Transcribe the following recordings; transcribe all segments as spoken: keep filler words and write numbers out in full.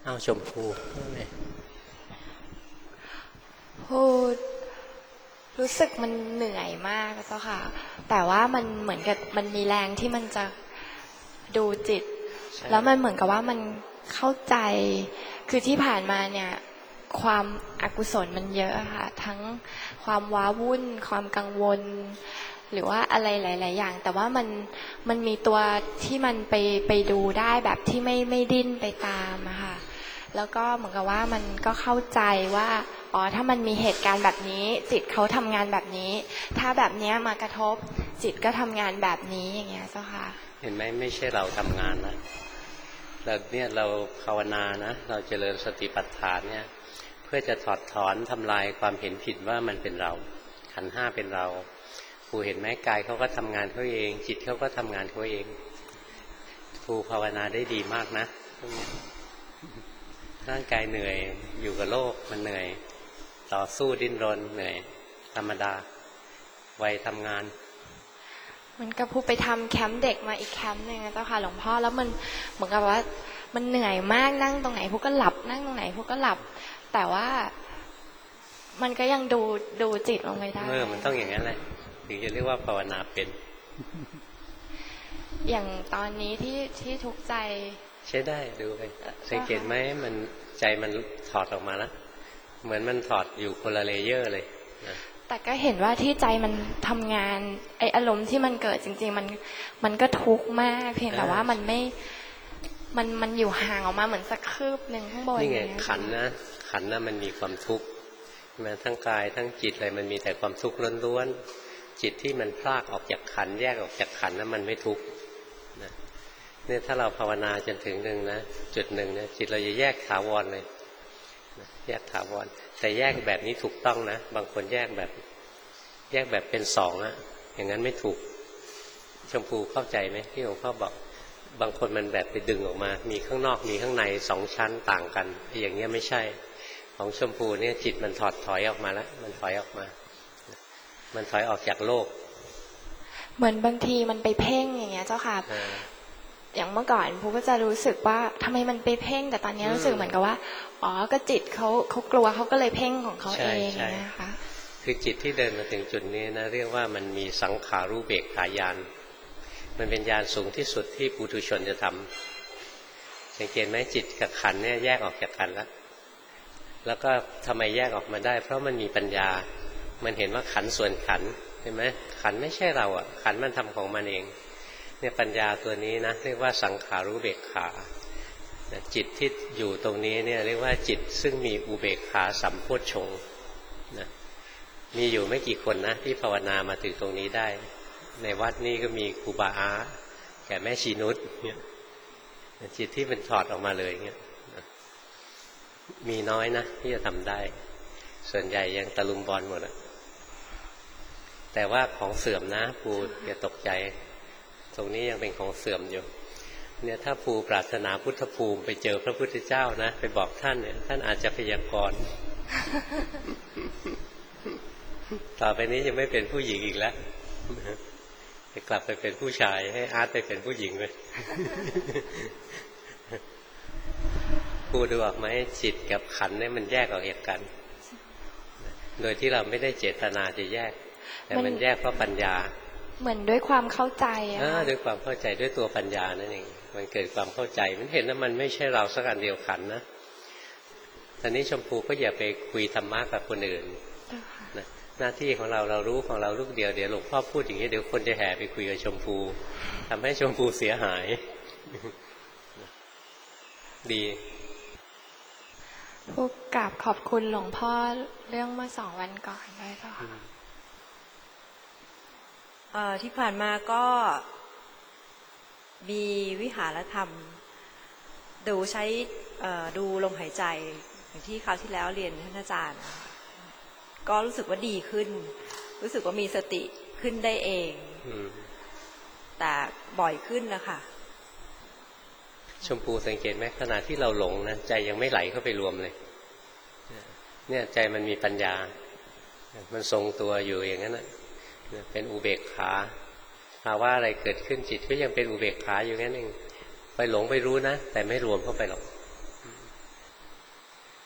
เอาชมพูเนี่ยพูดรู้สึกมันเหนื่อยมากเจ้าค่ะแต่ว่ามันเหมือนกับมันมีแรงที่มันจะดูจิตแล้วมันเหมือนกับว่ามันเข้าใจคือที่ผ่านมาเนี่ยความอกุศลมันเยอะค่ะทั้งความว้าวุ่นความกังวลหรือว่าอะไรหลายๆอย่างแต่ว่ามันมันมีตัวที่มันไปไปดูได้แบบที่ไม่ไม่ดิ้นไปตามอะค่ะแล้วก็เหมือนกับว่ามันก็เข้าใจว่าอ๋อถ้ามันมีเหตุการณ์แบบนี้จิตเขาทำงานแบบนี้ถ้าแบบนี้มากระทบจิตก็ทำงานแบบนี้อย่างเงี้ยเจ้าค่ะเห็นไหมไม่ใช่เราทำงานนะเราเนี่ยเราภาวนานะเราเจริญสติปัฏฐานเนี่ยเพื่อจะถอดถอนทำลายความเห็นผิดว่ามันเป็นเราขันธ์ห้าเป็นเราครูเห็นไหมกายเขาก็ทำงานเขาเองจิตเขาก็ทำงานเขาเองครูภาวนาได้ดีมากนะร่างกายเหนื่อยอยู่กับโลกมันเหนื่อยต่อสู้ดิ้นรนเหนื่อยธรรมดาวัยทำงานมันก็พูดไปทำแคมป์เด็กมาอีกแคมป์หนึ่งนะเจ้าค่ะหลวงพ่อแล้วมันเหมือนกับว่ามันเหนื่อยมากนั่งตรงไหนพวกก็หลับนั่งตรงไหนพวกก็หลับแต่ว่ามันก็ยังดูดูจิตลงไปได้เออมันต้องอย่างนั้นแหละถึงจะเรียกว่าภาวนาเป็นอย่างตอนนี้ที่ที่ทุกข์ใจใช้ได้ดูไปสังเกตไหมมันใจมันถอดออกมาแล้วเหมือนมันถอดอยู่คนละเลเยอร์เลยนะแต่ก็เห็นว่าที่ใจมันทำงานไออารมณ์ที่มันเกิดจริงๆมันมันก็ทุกข์มากเพียงแต่ว่ามันไม่มันมันอยู่ห่างออกมาเหมือนสักคืบหนึ่งข้างบนนี่ไงขันนะขันนะมันมีความทุกข์มาทั้งกายทั้งจิตอะไรมันมีแต่ความทุกข์ล้วนๆจิตที่มันพลากออกจากขันแยกออกจากขันนั้นมันไม่ทุกข์นะเนี่ยถ้าเราภาวนาจนถึงหนึ่งนะจุดหนึ่งเนี่ยจิตเราจะแยกถาวรเลยแยกถาวรแต่แยกแบบนี้ถูกต้องนะบางคนแยกแบบแยกแบบเป็นสองอะอย่างนั้นไม่ถูกชมพูเข้าใจไหมที่หลวงพ่อบอกบางคนมันแบบไปดึงออกมามีข้างนอกมีข้างในสองชั้นต่างกันอย่างเงี้ยไม่ใช่ของชมพูเนี่ยจิตมันถอดถอยออกมาแล้วมันถอยออกมามันถอยออกจากโลกเหมือนบางทีมันไปเพ่งอย่างเงี้ยเจ้าค่ะอย่างเมื่อก่อนพูก็จะรู้สึกว่าทำไมมันไปเพ่งแต่ตอนนี้รู้สึกเหมือนกับว่าอ๋อก็จิตเขาเขากลัวเขาก็เลยเพ่งของเขาเองนะคะคือจิตที่เดินมาถึงจุดนี้นะเรียกว่ามันมีสังขารูปเบกขายานมันเป็นญาณสูงที่สุดที่ปุถุชนจะทำสังเกตไหมจิตกับขันเนี่ยแยกออกจากกันแล้วแล้วก็ทำไมแยกออกมาได้เพราะมันมีปัญญามันเห็นว่าขันส่วนขันเห็นไหมขันไม่ใช่เราอ่ะขันมันทำของมันเองเนี่ยปัญญาตัวนี้นะเรียกว่าสังขารูปเบกขาจิตที่อยู่ตรงนี้เนี่ยเรียกว่าจิตซึ่งมีอุเบกขาสัมโพชฌงค์นะมีอยู่ไม่กี่คนนะที่ภาวนามาถึงตรงนี้ได้ในวัดนี้ก็มีครูบาอาแก่แม่ชีนุชเนี่ยจิตที่เป็นถอดออกมาเลยเนี่ยมีน้อยนะที่จะทำได้ส่วนใหญ่ยังตะลุมบอลหมดอะแต่ว่าของเสื่อมนะปูอย่าตกใจตรงนี้ยังเป็นของเสื่อมอยู่เนี่ยถ้าปูปรารถนาพุทธภูมิไปเจอพระพุทธเจ้านะไปบอกท่านเนี่ยท่านอาจจะพยากรณ์ต่อไปนี้จะไม่เป็นผู้หญิงอีกแล้วจะกลับไปเป็นผู้ชายให้อาร์ตไปเป็นผู้หญิงเลยปูดูออกไหมจิตกับขันเนี่ยมันแยกออกจากกันโดยที่เราไม่ได้เจตนาจะแยกแต่มันแยกเพราะปัญญาเหมือนด้วยความเข้าใจอะด้วยความเข้าใจด้วยตัวปัญญานั่นเองมันเกิดความเข้าใจมันเห็นว่ามันไม่ใช่เราสักอันเดียวขันนะตอนนี้ชมพูก็อย่าไปคุยธรรมะกับคนอื่นนะหน้าที่ของเราเรารู้ของเราลูกเดียวเดี๋ยวหลวงพ่อพูดอย่างนี้เดี๋ยวคนจะแห่ไปคุยกับชมพูทำให้ชมพูเสียหายดีพวกกราบขอบคุณหลวงพ่อเรื่องเมื่อสองวันก่อนด้วยค่ะที่ผ่านมาก็มีวิหารธรรมดูใช้ดูลมหายใจอย่างที่คราวที่แล้วเรียนท่านอาจารย์ก็รู้สึกว่าดีขึ้นรู้สึกว่ามีสติขึ้นได้เองแต่บ่อยขึ้นนะคะชมพูสังเกตไหมขณะที่เราหลงนะใจยังไม่ไหลเข้าไปรวมเลยเนี่ยใจมันมีปัญญามันทรงตัวอยู่อย่างนั้นนะเป็นอุเบกขาภาวะอะไรเกิดขึ้นจิตก็ยังเป็นอุเบกขาอยู่งั้นเองไปหลงไปรู้นะแต่ไม่รวมเข้าไปหรอก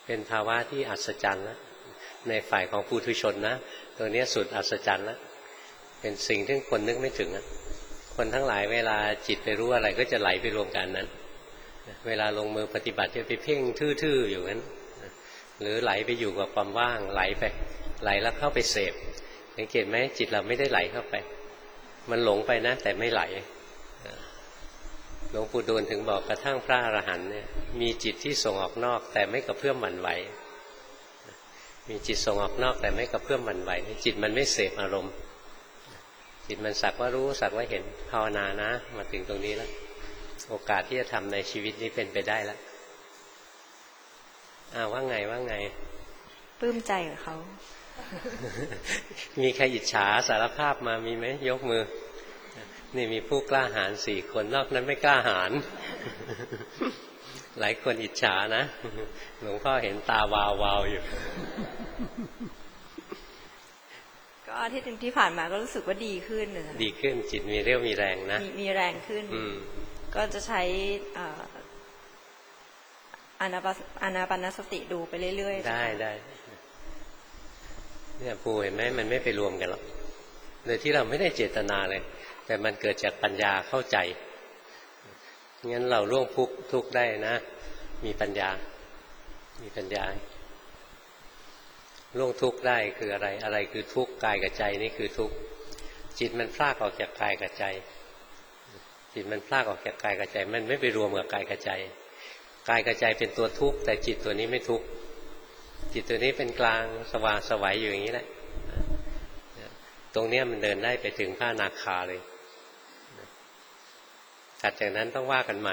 เป็นภาวะที่อัศจรรย์แล้วในฝ่ายของปุถุชนนะตัวนี้สุดอัศจรรย์แล้วเป็นสิ่งที่คนนึกไม่ถึงอะคนทั้งหลายเวลาจิตไปรู้อะไรก็จะไหลไปรวมกันนั้นเวลาลงมือปฏิบัติจะไปเพ่งทื่อๆอยู่นั้นหรือไหลไปอยู่กับความว่างไหลไปไหลแล้วเข้าไปเสพสังเกตไหมจิตเราไม่ได้ไหลเข้าไปมันหลงไปนะแต่ไม่ไหลหลวงปู่ดูลถึงบอกกระทั่งพระอรหันต์เนี่ยมีจิตที่ส่งออกนอกแต่ไม่กระเพื่อมหวั่นไหวมีจิตส่งออกนอกแต่ไม่กระเพื่อมหวั่นไหวจิตมันไม่เสพอารมณ์จิตมันสักว่ารู้สักว่าเห็นภาวนานะมาถึงตรงนี้แล้วโอกาสที่จะทำในชีวิตนี้เป็นไปได้แล้วอ้าวว่าไงว่าไงปลื้มใจกับเขามีใครอิจฉาสารภาพมามีไหมยกมือนี่มีผู้กล้าหาญสี่คนนอกนั้นไม่กล้าหาญ หลายคนอิจฉานะหลวงพ่อเห็นตาวาวาวอยู่ก็อาทิตย์ที่ผ่านมาก็รู้สึกว่าดีขึ้นดีขึ้นจิตมีเรี่ยวมีแรงนะมีมีแรงขึ้นก็จะใช้อานาปอานาปานสติดูไปเรื่อยๆได้ได้เนี่ยปูเห็นไหมมันไม่ไปรวมกันหรอกโดยที่เราไม่ได้เจตนาเลยแต่มันเกิดจากปัญญาเข้าใจงั้นเราล่วงทุกข์ทุกข์ได้นะมีปัญญามีปัญญาล่วงทุกข์ได้คืออะไรอะไรคือทุกข์กายกับใจนี่คือทุกข์จิตมันพลากออกจากกายกับใจจิตมันพลากออกจากกายกับใจมันไม่ไปรวมกับกายกับใจกายกับใจเป็นตัวทุกข์แต่จิตตัวนี้ไม่ทุกข์จิตตัวนี้เป็นกลางสว่างสวัยอยู่อย่างนี้แหละตรงนี้มันเดินได้ไปถึงพระอนาคาเลยถัดจากนั้นต้องว่ากันใหม่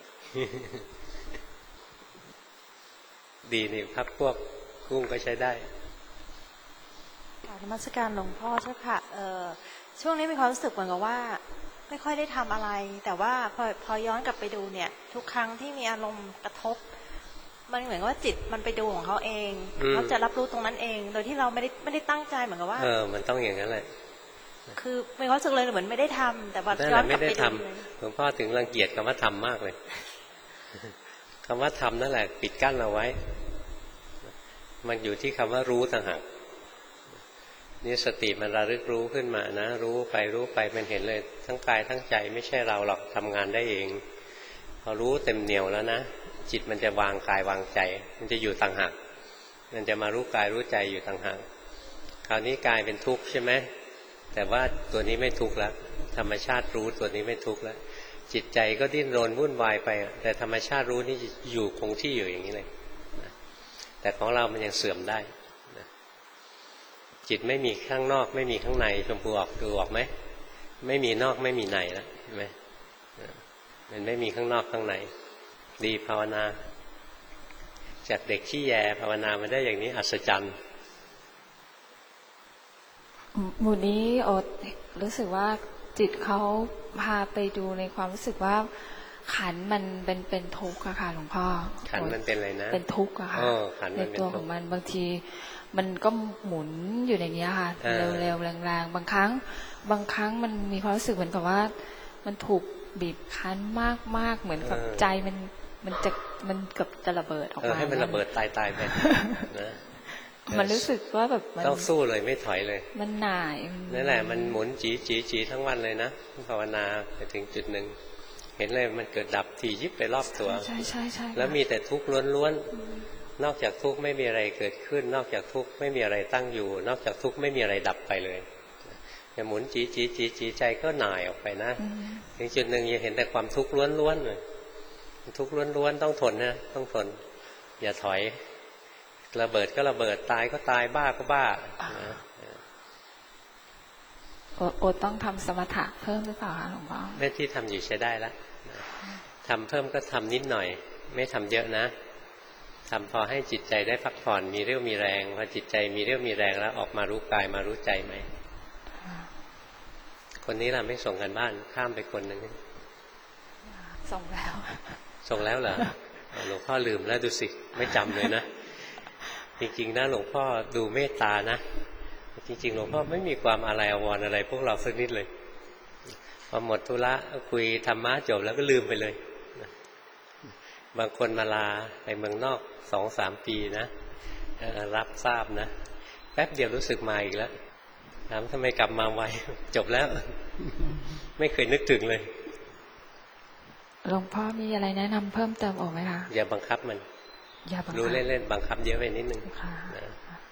ดีนี่พักพวกกุ้งก็ใช้ได้นมัสการหลวงพ่อเจ้าค่ะเออช่วงนี้มีความรู้สึกเหมือนกับว่าไม่ค่อยได้ทำอะไรแต่ว่าพอพอย้อนกลับไปดูเนี่ยทุกครั้งที่มีอารมณ์กระทบมันเหมือนว่าจิตมันไปดูของเขาเองเขาจะรับรู้ตรงนั้นเองโดยที่เราไม่ได้ไม่ได้ตั้งใจเหมือนกับว่าเออมันต้องอย่างนั้นแหละคือมีความรู้สึกเลยเหมือนไม่ได้ทำแต่พอย้อนกลับไปดูหลวงพ่อถึงรังเกียจคำว่าทำมากเลยคำว่าทำนั่นแหละปิดกั้นเราไว้มันอยู่ที่คำว่ารู้ต่างหากนี่สติมันระลึกรู้ขึ้นมานะรู้ไปรู้ไปมันเห็นเลยทั้งกายทั้งใจไม่ใช่เราหรอกทำงานได้เองพอรู้เต็มเหนี่ยวแล้วนะจิตมันจะวางกายวางใจมันจะอยู่ต่างหากมันจะมารู้กายรู้ใจอยู่ต่างหากคราวนี้กายเป็นทุกข์ใช่ไหมแต่ว่าตัวนี้ไม่ทุกข์แล้วธรรมชาติรู้ตัวนี้ไม่ทุกข์แล้วจิตใจก็ดิ้นรนวุ่นวายไปแต่ธรรมชาติรู้นี่อยู่คงที่อยู่อย่างนี้เลยแต่ของเรามันยังเสื่อมได้จิตไม่มีข้างนอกไม่มีข้างในชมพูออกดูออกไหมไม่มีนอกไม่มีในแล้วเห็นไหมมันไม่มีข้างนอกข้างในดีภาวนาจากเด็กขี้แยภาวนามาได้อย่างนี้อัศจรรย์หมู่นี้โอ๊ตรู้สึกว่าจิตเขาพาไปดูในความรู้สึกว่าขันมันเป็นเป็นทุกข์อะค่ะหลวงพ่อขันมันเป็นอะไรนะเป็นทุกข์อะค่ะในตัวของมันบางทีมันก็หมุนอยู่ในนี้ค่ะเร็วๆแรงๆบางครั้งบางครั้งมันมีความรู้สึกเหมือนกับว่ามันถูกบีบคั้นมากๆเหมือนกับใจมันมันจะมันเกือบจะระเบิดออกมาให้มันระเบิดตายๆไปนะมันรู้สึกว่าแบบต้องสู้เลยไม่ถอยเลยมันหน่ายนั่นแหละมันหมุนจีจีจีทั้งวันเลยนะภาวนาไปถึงจุดหนึ่งเห็นเลยมันเกิดดับทียิบไปรอบตัวใช่ใช่ใช่แล้วมีแต่ทุกข์ล้วนๆนอกจากทุกข์ไม่มีอะไรเกิดขึ้นนอกจากทุกข์ไม่มีอะไรตั้งอยู่นอกจากทุกข์ไม่มีอะไรดับไปเลยจะหมุนจีจีจีจีใจก็หน่ายออกไปนะถึงจุดหนึ่งจะเห็นแต่ความทุกข์ล้วนๆเลยทุกข์ล้วนๆต้องทนนะต้องทนอย่าถอยระเบิดก็ระเบิดตายก็ตายบ้าก็บ้าโอต้องทำสมถะเพิ่มหรือเปล่าคะหลวงพ่อแม่ที่ทำอยู่ใช้ได้แล้วทำเพิ่มก็ทำนิดหน่อยไม่ทำเยอะนะทำพอให้จิตใจได้พักผ่อนมีเรี่ยวมีแรงพอจิตใจมีเรี่ยวมีแรงแล้วออกมารู้กายมารู้ใจไหมคนนี้เราไม่ส่งกันบ้านข้ามไปคนหนึ่งส่งแล้วส่งแล้วเหรอหลวงพ่อลืมแล้วดูสิไม่จำเลยนะจริงๆนะหลวงพ่อดูเมตตานะจริงๆหลวงพ่อไม่มีความอะไรอาวรณ์อะไรพวกเราสักนิดเลยพอหมดธุระคุยธรรมะจบแล้วก็ลืมไปเลยบางคนมาลาไปเมืองนอกสองสามปีนะรับทราบนะแป๊บเดียวรู้สึกมาอีกแล้วถามทำไมกลับมาไว จบแล้ว ไม่เคยนึกถึงเลยหลวงพ่อมีอะไรแนะนำเพิ่มเติมออกไหมคะอย่าบังคับมันอย่าบังคับรู้เล่นๆบังคับเยอะไปนิดนึงนะ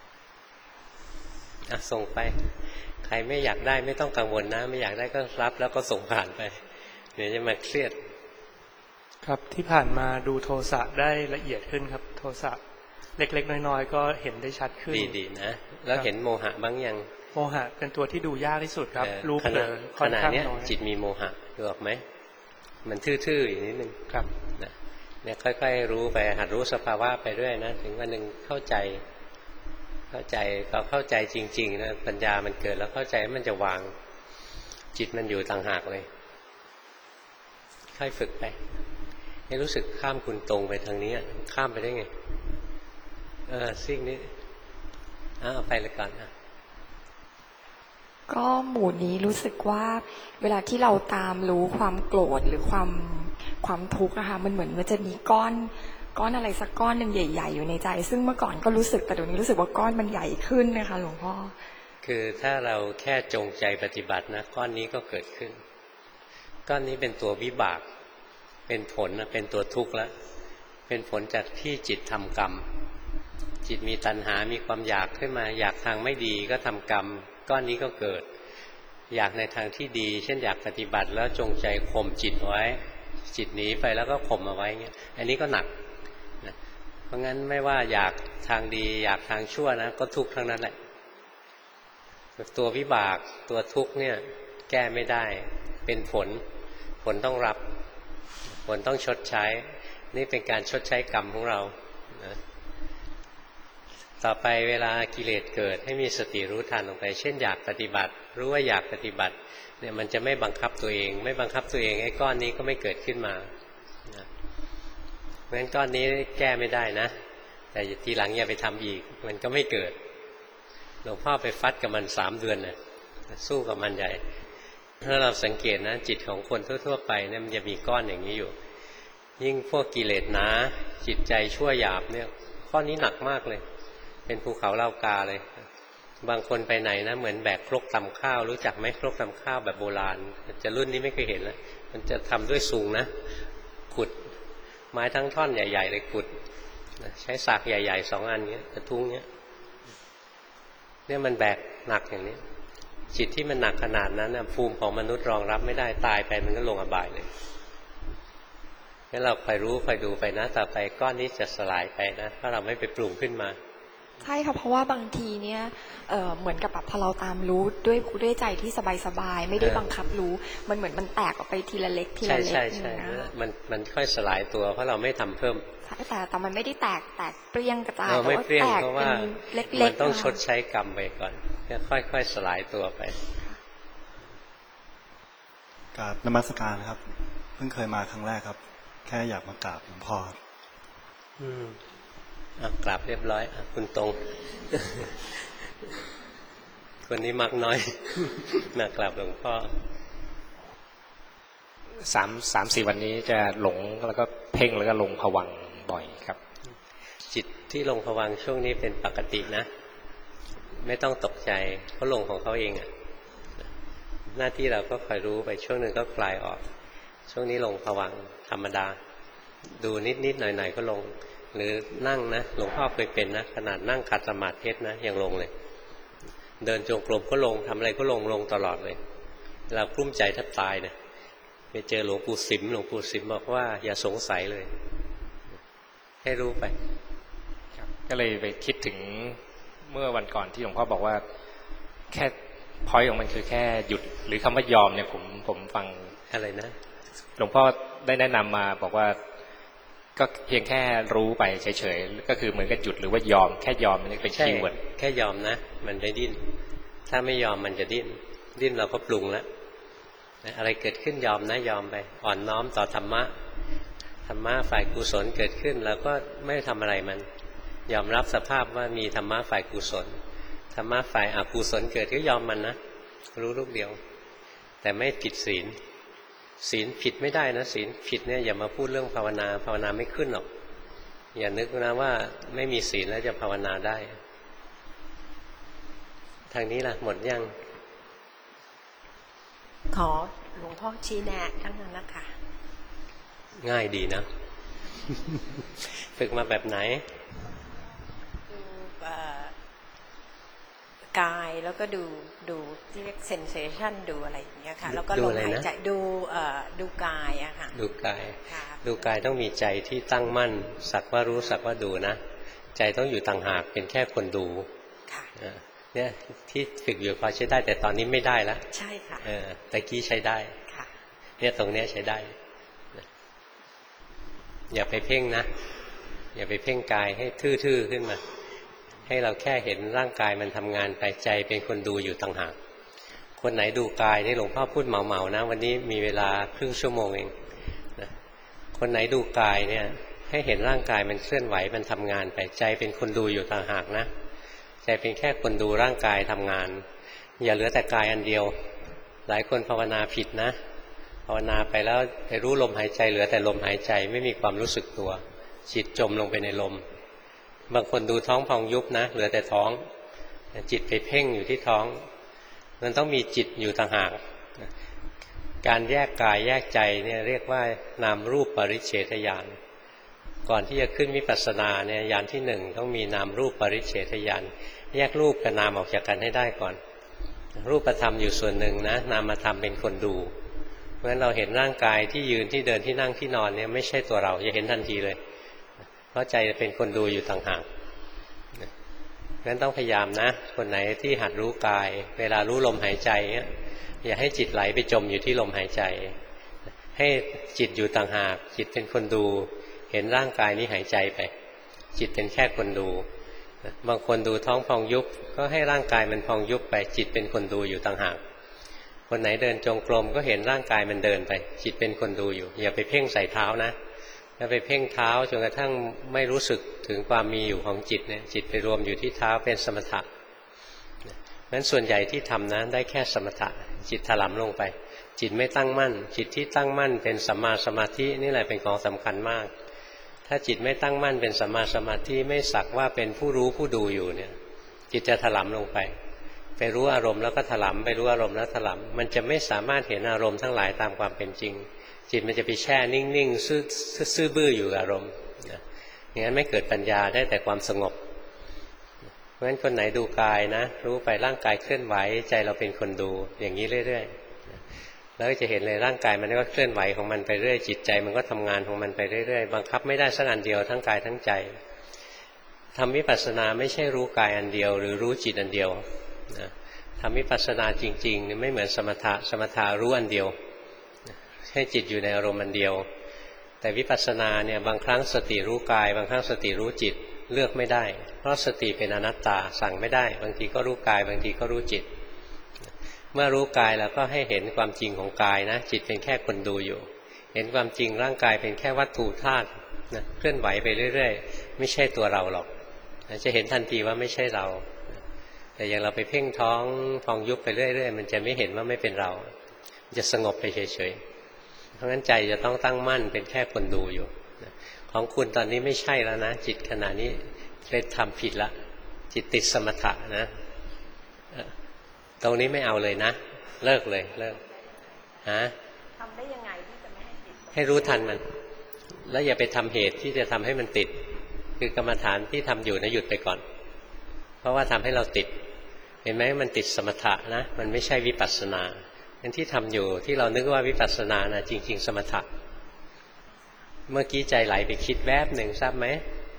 อ่ะส่งไปใครไม่อยากได้ไม่ต้องกังวลนะไม่อยากได้ก็รับแล้วก็ส่งผ่านไปเดี๋ยวจะมาเครียดครับที่ผ่านมาดูโทสะได้ละเอียดขึ้นครับโทสะเล็กๆน้อยๆก็เห็นได้ชัดขึ้นดีๆนะแล้วเห็นโมหะบ้างยังโมหะเป็นตัวที่ดูยากที่สุดครับรู้เผลอขณะนี้จิตมีโมหะดูออกไหมมันทื่อๆอย่างนิดนึงครับนะเนี่ยค่อยๆรู้ไปหัดรู้สภาวะไปด้วยนะถึงวันหนึ่งเข้าใจเข้าใจก็เข้าใจจริงๆนะปัญญามันเกิดแล้วเข้าใจมันจะวางจิตมันอยู่ต่างหากเลยค่อยฝึกไปให้รู้สึกข้ามคุณตรงไปทางนี้ข้ามไปได้ไงเออซิ่งนี้เอาไปเลยก่อนนะก็หมู่นี้รู้สึกว่าเวลาที่เราตามรู้ความโกรธหรือความความทุกข์นะคะมันเหมือนมันจะมีก้อนก้อนอะไรสักก้อนหนึ่งใหญ่ๆอยู่ในใจซึ่งเมื่อก่อนก็รู้สึกแต่เดี๋ยวนี้รู้สึกว่าก้อนมันใหญ่ขึ้นนะคะหลวงพ่อคือถ้าเราแค่จงใจปฏิบัตินะก้อนนี้ก็เกิดขึ้นก้อนนี้เป็นตัววิบากเป็นผลเป็นตัวทุกข์แล้วเป็นผลจากที่จิตทำกรรมจิตมีตัณหามีความอยากขึ้นมาอยากทางไม่ดีก็ทำกรรมก้อนนี้ก็เกิดอยากในทางที่ดีเช่นอยากปฏิบัติแล้วจงใจข่มจิตไว้จิตหนีไปแล้วก็ข่มเอาไว้เงี้ยอันนี้ก็หนักนะเพราะงั้นไม่ว่าอยากทางดีอยากทางชั่วนะก็ทุกข์ทั้งนั้นแหละตัววิบากตัวทุกข์เนี่ยแก้ไม่ได้เป็นผลผลต้องรับผลต้องชดใช้นี่เป็นการชดใช้กรรมของเรานะต่อไปเวลากิเลสเกิดให้มีสติรู้ทันลงไปเช่นอยากปฏิบัติรู้ว่าอยากปฏิบัติเนี่ยมันจะไม่บังคับตัวเองไม่บังคับตัวเองไอ้ก้อนนี้ก็ไม่เกิดขึ้นมานะเพราะฉะนั้นก้อนนี้แก้ไม่ได้นะแต่ทีหลังอย่าไปทำอีกมันก็ไม่เกิดหลวงพ่อไปฟัดกับมันสามเดือนน่ะสู้กับมันใหญ่ถ้าเราสังเกตนะจิตของคนทั่วๆไปเนี่ยมันจะมีก้อนอย่างนี้อยู่ยิ่งพวกกิเลสหนาจิตใจชั่วหยาบเนี่ยข้อนี้หนักมากเลยเป็นภูเขาเหล้ากาเลยบางคนไปไหนนะเหมือนแบกครกตำข้าวรู้จักไหมครกตำข้าวแบบโบราณจะรุ่นนี้ไม่เคยเห็นแล้วมันจะทำด้วยซุงนะขุดไม้ทั้งท่อนใหญ่ๆเลยขุดใช้สากใหญ่ๆสองอันเนี้ยกระทุ้งเนี้ยเนี่ยมันแบกหนักอย่างนี้จิตที่มันหนักขนาดนั้นนะภูมิของมนุษย์รองรับไม่ได้ตายไปมันก็ลงอบายเลยงั้นเราคอยรู้คอยดูไปนะต่อไปก้อนนี้จะสลายไปนะถ้าเราไม่ไปปรุงขึ้นมาใช่ค่ะเพราะว่าบางทีเนี่ยเอ่อเหมือนกับแบบพอเราตามรู้ด้วยด้วยใจที่สบายๆไม่ได้บังคับรู้มันเหมือนมันแตกออกไปทีละเล็กทีละเล็กใช่ใช่ใช่มันมันค่อยสลายตัวเพราะเราไม่ทำเพิ่มแต่แต่มันไม่ได้แตกแตกเปรี้ยงกระจายแต่ว่าแตกเป็นเล็กๆมันต้องชดใช้กรรมไปก่อนค่อยๆสลายตัวไปกราบนมัสการครับเพิ่งเคยมาครั้งแรกครับแค่อยากมากราบหลวงพ่ออืมกราบเรียบร้อยคุณตรงคนนี้มักน้อยมากราบหลวงพ่อสามสามสี่วันนี้จะหลงแล้วก็เพ่งแล้วก็ลงภวังค์บ่อยครับจิตที่ลงภวังค์ช่วงนี้เป็นปกตินะไม่ต้องตกใจเขาลงของเขาเองอ่ะหน้าที่เราก็คอยรู้ไปช่วงหนึ่งก็คลายออกช่วงนี้ลงภวังค์ธรรมดาดูนิดๆหน่อยๆก็ลงหรือนั่งนะหลวงพ่อเคยเป็นนะขนาดนั่งขัดสมาธินะยังลงเลยเดินจงกรมก็ลงทำอะไรก็ลงลงตลอดเลยเรากลุ้มใจแทบตายเนี่ยไปเจอหลวงปู่สิมหลวงปู่สิมบอกว่าอย่าสงสัยเลยให้รู้ไปก็เลยไปคิดถึงเมื่อวันก่อนที่หลวงพ่อบอกว่าแค่พอยต์ของมันคือแค่หยุดหรือคำว่ายอมเนี่ยผมผมฟังอะไรนะหลวงพ่อได้แนะนำมาบอกว่าก็เพียงแค่รู้ไปเฉยๆก็คือเหมือนกับหยุดหรือว่ายอมแค่ยอมนี่เป็นคีย์เวิร์ดแค่ยอมนะมันไม่ดิ้นถ้าไม่ยอมมันจะดิ้นดิ้นเราก็ปรุงแล้วอะไรเกิดขึ้นยอมนะยอมไปอ่อนน้อมต่อธรรมะธรรมะฝ่ายกุศลเกิดขึ้นเราก็ไม่ทำอะไรมันยอมรับสภาพว่ามีธรรมะฝ่ายกุศลธรรมะฝ่ายอกุศลเกิดก็ยอมมันนะรู้ลูกเดียวแต่ไม่ผิดศีลศีลผิดไม่ได้นะศีลผิดเนี่ยอย่ามาพูดเรื่องภาวนาภาวนาไม่ขึ้นหรอกอย่านึกนะว่าไม่มีศีลแล้วจะภาวนาได้ทางนี้ล่ะหมดยังขอหลวงพ่อชี้แนะทั้งนั้นนะคะง่ายดีนะ ฝึกมาแบบไหนดูกายแล้วก็ดูดูที่เรียกเซนเซชันดูอะไรอย่างเงี้ยค่ะแล้วก็ลมหายใจดูดูกายอะค่ะดูกายดูกายต้องมีใจที่ตั้งมั่นสักว่ารู้สักว่าดูนะใจต้องอยู่ต่างหากเป็นแค่คนดูเนี่ยที่ฝึกอยู่พอใช้ได้แต่ตอนนี้ไม่ได้แล้วใช่ค่ะเออตะกี้ใช้ได้ค่ะเนี่ยตรงเนี้ยใช้ได้อย่าไปเพ่งนะอย่าไปเพ่งกายให้ทื่อๆขึ้นมาให้เราแค่เห็นร่างกายมันทำงานไปใจเป็นคนดูอยู่ต่างหากคนไหนดูกายนี่หลวงพ่อพูดเหมาๆนะวันนี้มีเวลาครึ่งชั่วโมงเองนะคนไหนดูกายเนี่ยให้เห็นร่างกายมันเคลื่อนไหวมันทำงานไปใจเป็นคนดูอยู่ต่างหากนะใจเป็นแค่คนดูร่างกายทำงานอย่าเหลือแต่กายอันเดียวหลายคนภาวนาผิดนะภาวนาไปแล้วไปรู้ลมหายใจเหลือแต่ลมหายใจไม่มีความรู้สึกตัวจิตจมลงไปในลมบางคนดูท้องพองยุบนะเหลือแต่ท้องจิตไปเพ่งอยู่ที่ท้องมันต้องมีจิตอยู่ต่างหากการแยกกายแยกใจเนี่ยเรียกว่านามรูปปริเฉทญาณก่อนที่จะขึ้นวิปัสสนาเนี่ยญาณที่หนึ่งต้องมีนามรูปปริเฉทญาณแยกรูปกับนามออกจากกันให้ได้ก่อนรูปธรรมอยู่ส่วนหนึ่งนะนามธรรมเป็นคนดูเพราะฉะนั้นเราเห็นร่างกายที่ยืนที่เดินที่นั่งที่นอนเนี่ยไม่ใช่ตัวเราจะเห็นทันทีเลยเพราะใจเป็นคนดูอยู่ต่างหากงั้นต้องพยายามนะคนไหนที่หัดรู้กายเวลารู้ลมหายใจเนี่ยอย่าให้จิตไหลไปจมอยู่ที่ลมหายใจให้จิตอยู่ต่างหากจิตเป็นคนดูเห็นร่างกายนี้หายใจไปจิตเป็นแค่คนดูบางคนดูท้องพองยุบก็ให้ร่างกายมันพองยุบไปจิตเป็นคนดูอยู่ต่างหากคนไหนเดินจงกรมก็เห็นร่างกายมันเดินไปจิตเป็นคนดูอยู่อย่าไปเพ่งใส่เท้านะถ้าไปเพ่งเท้าจนกระทั่งไม่รู้สึกถึงความมีอยู่ของจิตเนี่ยจิตไปรวมอยู่ที่เท้าเป็นสมถะนั้นส่วนใหญ่ที่ทำนั้นได้แค่สมถะจิตถลำลงไปจิตไม่ตั้งมั่นจิตที่ตั้งมั่นเป็นสัมมาสมาธินี่แหละเป็นของสำคัญมากถ้าจิตไม่ตั้งมั่นเป็นสัมมาสมาธิไม่สักว่าเป็นผู้รู้ผู้ดูอยู่เนี่ยจิตจะถลำลงไปไปรู้อารมณ์แล้วก็ถลำไปรู้อารมณ์แล้วถลำมันจะไม่สามารถเห็นอารมณ์ทั้งหลายตามความเป็นจริงจิตมันจะไปแช่นิ่งๆซื่อซื่อบื้ออยู่กับอารมณ์อย่างนั้นไม่เกิดปัญญาได้แต่ความสงบเพราะฉะนั้นคนไหนดูกายนะรู้ไปร่างกายเคลื่อนไหวใจเราเป็นคนดูอย่างนี้เรื่อยๆแล้วจะเห็นเลยร่างกายมันก็เคลื่อนไหวของมันไปเรื่อยจิตใจมันก็ทำงานของมันไปเรื่อยๆบังคับไม่ได้สักอันเดียวทั้งกายทั้งใจทำวิปัสสนาไม่ใช่รู้กายอันเดียวหรือรู้จิตอันเดียวนะทำวิปัสสนาจริงๆไม่เหมือนสมถะสมถะรู้อันเดียวให้จิตอยู่ในอารมณ์อันเดียวแต่วิปัสสนาเนี่ยบางครั้งสติรู้กายบางครั้งสติรู้จิตเลือกไม่ได้เพราะสติเป็นอนัตตาสั่งไม่ได้บางทีก็รู้กายบางทีก็รู้จิตเมื่อรู้กายแล้วก็ให้เห็นความจริงของกายนะจิตเป็นแค่คนดูอยู่เห็นความจริงร่างกายเป็นแค่วัตถุธาตุนะเคลื่อนไหวไปเรื่อยๆไม่ใช่ตัวเราหรอกจะเห็นทันทีว่าไม่ใช่เราแต่อย่างเราไปเพ่งท้องพองยุบไปเรื่อยๆมันจะไม่เห็นว่าไม่เป็นเราจะสงบไปเฉยๆเพราะงั้นใจจะต้องตั้งมั่นเป็นแค่คนดูอยู่ของคุณตอนนี้ไม่ใช่แล้วนะจิตขณะนี้เลยทำผิดละจิตติดสมถะนะตรงนี้ไม่เอาเลยนะเลิกเลยเลิกฮะทำได้ยังไงที่จะไม่ให้ติดให้รู้ทันมันแล้วอย่าไปทำเหตุที่จะทำให้มันติดคือกรรมฐานที่ทำอยู่นะหยุดไปก่อนเพราะว่าทำให้เราติดเห็นไหมมันติดสมถะนะมันไม่ใช่วิปัสสนาอันที่ทำอยู่ที่เรานึกว่าวิปัสสนานะจริงๆสมถะเมื่อกี้ใจไหลไปคิดแวบหนึ่งทราบไหม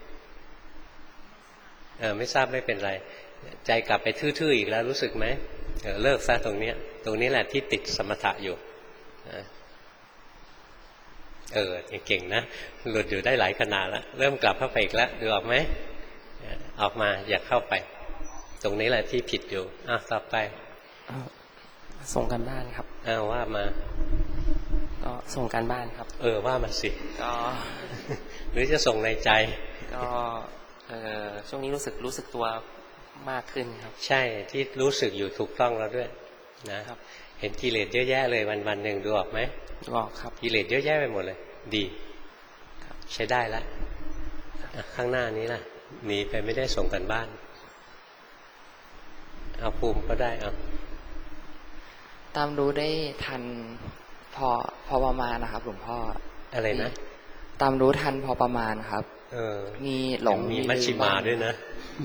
เออไม่ทราบไม่เป็นไรใจกลับไปทื่อๆอีกแล้วรู้สึกไหมเออเลิกซะตรงนี้ตรงนี้แหละที่ติดสมถะอยู่เออเก่งนะหลุดอยู่ได้หลายขนาดแล้วเริ่มกลับเข้าไปอีกแล้วดูออกไหมออกมาอย่าเข้าไปตรงนี้แหละที่ผิดอยู่อ่ะต่อไปส่งกันบ้านครับอ้าวว่ามาก็ส่งการบ้านครับเออว่ามาสิก็หรือจะส่งในใจก็เออช่วงนี้รู้สึกรู้สึกตัวมากขึ้นครับใช่ที่รู้สึกอยู่ถูกต้องแล้วด้วยนะครับเห็นกิเลสเยอะแยะเลยวันวันหนึ่งดูออกไหมดูออกครับกิเลสเยอะแยะไปหมดเลยดีใช้ได้แล้วข้างหน้านี้ล่ะหนีไปไม่ได้ส่งกันบ้านเอาภูมิก็ได้เอาตามรู้ได้ทันพอพอประมาณนะครับหลวงพ่ออะไรนะตามรู้ทันพอประมาณครับเออมีหลงมีมัชฌิมาด้วยนะ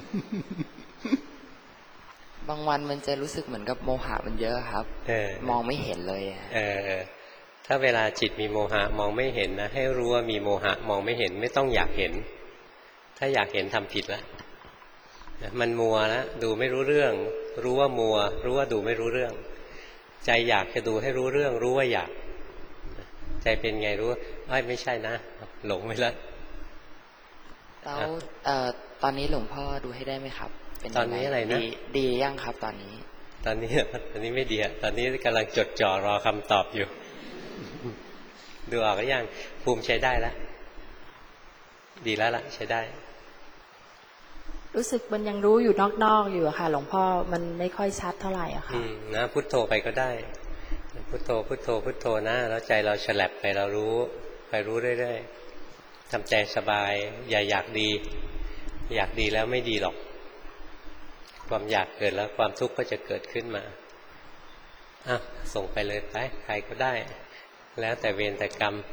บางวันมันจะรู้สึกเหมือนกับโมหะมันเยอะครับมองไม่เห็นเลยเออถ้าเวลาจิตมีโมหะมองไม่เห็นนะให้รู้ว่ามีโมหะมองไม่เห็นไม่ต้องอยากเห็นถ้าอยากเห็นทำผิดแล้วมันมัวแล้วดูไม่รู้เรื่องรู้ว่ามัวรู้ว่าดูไม่รู้เรื่องใจอยากจะดูให้รู้เรื่องรู้ว่าอยากใจเป็นไงรู้ไอ้ไม่ใช่นะหลงไปแล้วแล้วตอนนี้หลวงพ่อดูให้ได้ไหมครับตอนนี้อะไรนะดียังครับตอนนี้ตอนนี้ตอนนี้ไม่ดีตอนนี้กำลังจดจ่อรอคำตอบอยู่ดูออกหรือยังภูมิใช้ได้แล้วดีแล้วล่ะใช้ได้รู้สึกมันยังรู้อยู่นอกๆอยู่อะค่ะหลวงพ่อมันไม่ค่อยชัดเท่าไหร่อะค่ะนะพุทโธไปก็ได้พุทโธพุทโธพุทโธนะแล้วใจเราฉลับไปเรารู้ไปรู้เรื่อยๆทำใจสบายอย่าอยากดีอยากดีแล้วไม่ดีหรอกความอยากเกิดแล้วความทุกข์ก็จะเกิดขึ้นมาอ่ะส่งไปเลยไปใครก็ได้แล้วแต่เวรแต่กรรม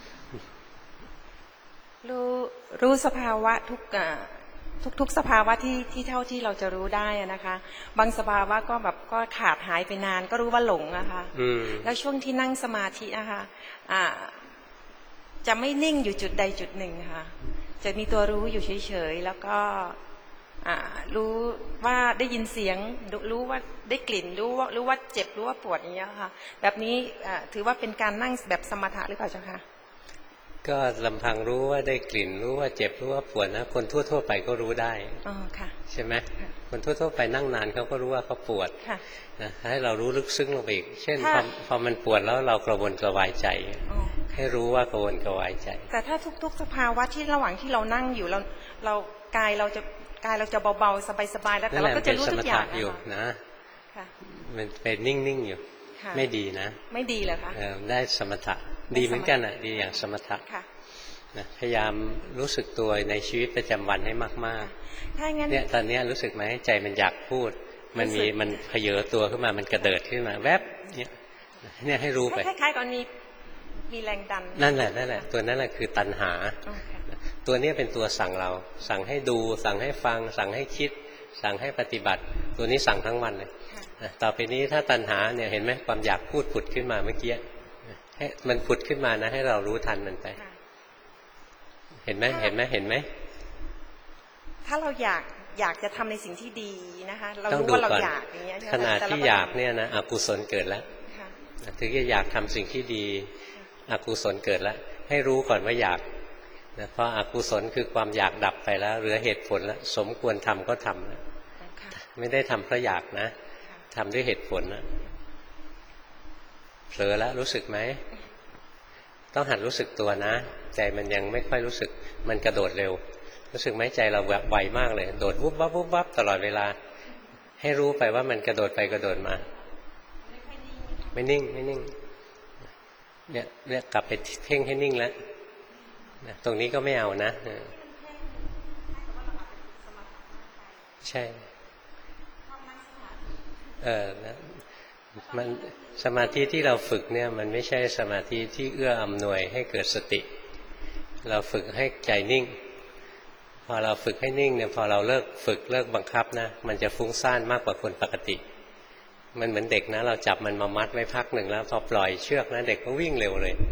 รู้รู้สภาวะทุกทุกทุกสภาวะที่ที่เท่าที่เราจะรู้ได้นะคะบางสภาวะก็แบบก็ขาดหายไปนานก็รู้ว่าหลงนะคะแล้วช่วงที่นั่งสมาธินะคะอ่าจะไม่นิ่งอยู่จุดใดจุดหนึ่งค่ะจะมีตัวรู้อยู่เฉยๆแล้วก็รู้ว่าได้ยินเสียงรู้ว่าได้กลิ่นรู้ว่ารู้ว่าเจ็บรู้ว่าปวดอย่างเงี้ยค่ะแบบนี้ถือว่าเป็นการนั่งแบบสมถะหรือเปล่าเจ้าคะก็ลำพังรู้ว่าได้กลิ่นรู้ว่าเจ็บรู้ว่าปวดนะคนทั่วๆไปก็รู้ได้อ๋อค่ะใช่ไหมคนทั่วๆไปนั่งนานเขาก็รู้ว่าเขาปวดนะให้เรารู้ลึกซึ้งลงไปอีกเช่นพอพอมันปวดแล้วเรากระวนกระวายใจให้รู้ว่ากระวนกระวายใจแต่ถ้าทุกๆสภาวะที่ระหว่างที่เรานั่งอยู่เราเรากายเราจะกายเราจะเบาๆสบายๆแล้วแต่เราก็จะรู้ทุกอย่างอยู่นะมันเป็นนิ่งๆอยู่ไม่ดีนะไม่ดีเหรอคะได้สมถะดีเหมือนกันอ่ะดีอย่างสมถะนะพยายามรู้สึกตัวในชีวิตประจำวันให้มากๆเนี่ยตอนนี้รู้สึกไหมใจมันอยากพูดมันมีมันเผยตัวขึ้นมามันกระเดิดขึ้นมาแวบเนี่ยเนี่ยให้รู้ไปคล้ายๆกับมีมีแรงดันนั่นแหละนั่นแหละตัวนั้นแหละคือตัณหาตัวนี้เป็นตัวสั่งเราสั่งให้ดูสั่งให้ฟังสั่งให้คิดสั่งให้ปฏิบัติตัวนี้สั่งทั้งวันเลยต่อไปนี้ถ้าตัณหาเนี่ยเห็นไหมความอยากพูดผุดขึ้นมาเมื่อกี้ให้มันผุดขึ้นมานะให้เรารู้ทันมันไปเห็นไหมเห็นไหมเห็นไหมถ้าเราอยากอยากจะทำในสิ่งที่ดีนะคะเรารู้ว่าเราอยากอย่างเงี้ยขนาดที่อยากเนี่ยนะอกุศลเกิดแล้วถึงจะอยากทำสิ่งที่ดีอกุศลเกิดแล้วให้รู้ก่อนว่าอยากนะเพราะอกุศลคือความอยากดับไปแล้วเหลือเหตุผลแล้วสมควรทำก็ทำแล้วไม่ได้ทำเพราะอยากนะทำด้วยเหตุผลนะเผลอแล้วรู้สึกไหมต้องหัดรู้สึกตัวนะใจมันยังไม่ค่อยรู้สึกมันกระโดดเร็วรู้สึกไหมใจเราไวมากเลยโดดวุบวับวุบวับตลอดเวลาให้รู้ไปว่ามันกระโดดไปกระโดดมาไม่นิ่งไม่นิ่งเนี่ยเนี่ยกลับไปเพ่งให้นิ่งแล้วตรงนี้ก็ไม่เอานะใช่เออนะมันสมาธิที่เราฝึกเนี่ยมันไม่ใช่สมาธิที่เอื้ออำนวยให้เกิดสติเราฝึกให้ใจนิ่งพอเราฝึกให้นิ่งเนี่ยพอเราเลิกฝึกเลิกบังคับนะมันจะฟุ้งซ่านมากกว่าคนปกติมันเหมือนเด็กนะเราจับมันมามัดไว้พักหนึ่งแล้วพอปล่อยเชือกนะเด็กก็วิ่งเร็วเลย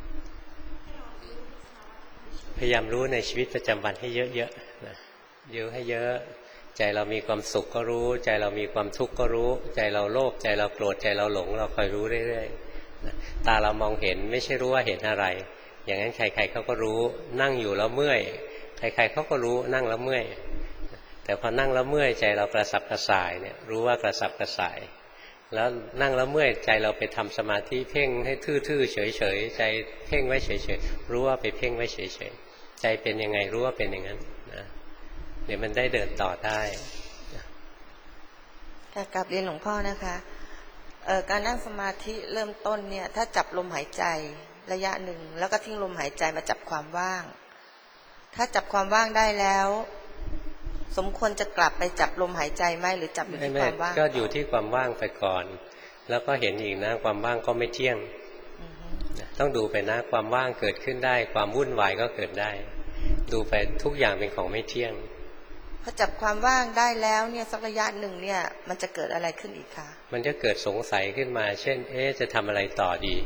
พยายามรู้ในชีวิตประจำวันให้เยอะๆนะเยอะให้เยอะใจเรามีความสุขก็รู้ใจเรามีความทุกข์ก็รู้ใจเราโลภใจเราโกรธใจเราหลงเราคอยรู้เรื่อยๆตาเรามองเห็นไม่ใช่รู้ว่าเห็นอะไรอย่างนั้นใครๆเขาก็รู้นั่งอยู่แล้วเมื่อยใครๆเขาก็รู้นั่งแล้วเมื่อยแต่พอนั่งแล้วเมื่อยใจเรากระสับกระส่ายเนี่ยรู้ว่ากระสับกระส่ายแล้วนั่งแล้วเมื่อยใจเราไปทำสมาธิเพ่งให้ทื่อๆเฉยๆใจเพ่งไว้เฉยๆรู้ว่าไปเพ่งไว้เฉยๆใจเป็นยังไงรู้ว่าเป็นอย่างนั้นนะเดี๋ยวมันได้เดินต่อได้กลับเรียนหลวงพ่อนะคะการนั่งสมาธิเริ่มต้นเนี่ยถ้าจับลมหายใจระยะหนึ่งแล้วก็ทิ้งลมหายใจมาจับความว่างถ้าจับความว่างได้แล้วสมควรจะกลับไปจับลมหายใจไหมหรือจับอยู่ที่ความว่างก็อยู่ที่ความว่างไปก่อนแล้วก็เห็นอีกนะความว่างก็ไม่เที่ยงต้องดูไปนะความว่างเกิดขึ้นได้ความวุ่นวายก็เกิดได้ดูไปทุกอย่างเป็นของไม่เที่ยงพอจับความว่างได้แล้วเนี่ยสักระยะหนึ่งเนี่ยมันจะเกิดอะไรขึ้นอีกคะมันจะเกิดสงสัยขึ้นมาเช่นเอ๊ะจะทำอะไรต่อดี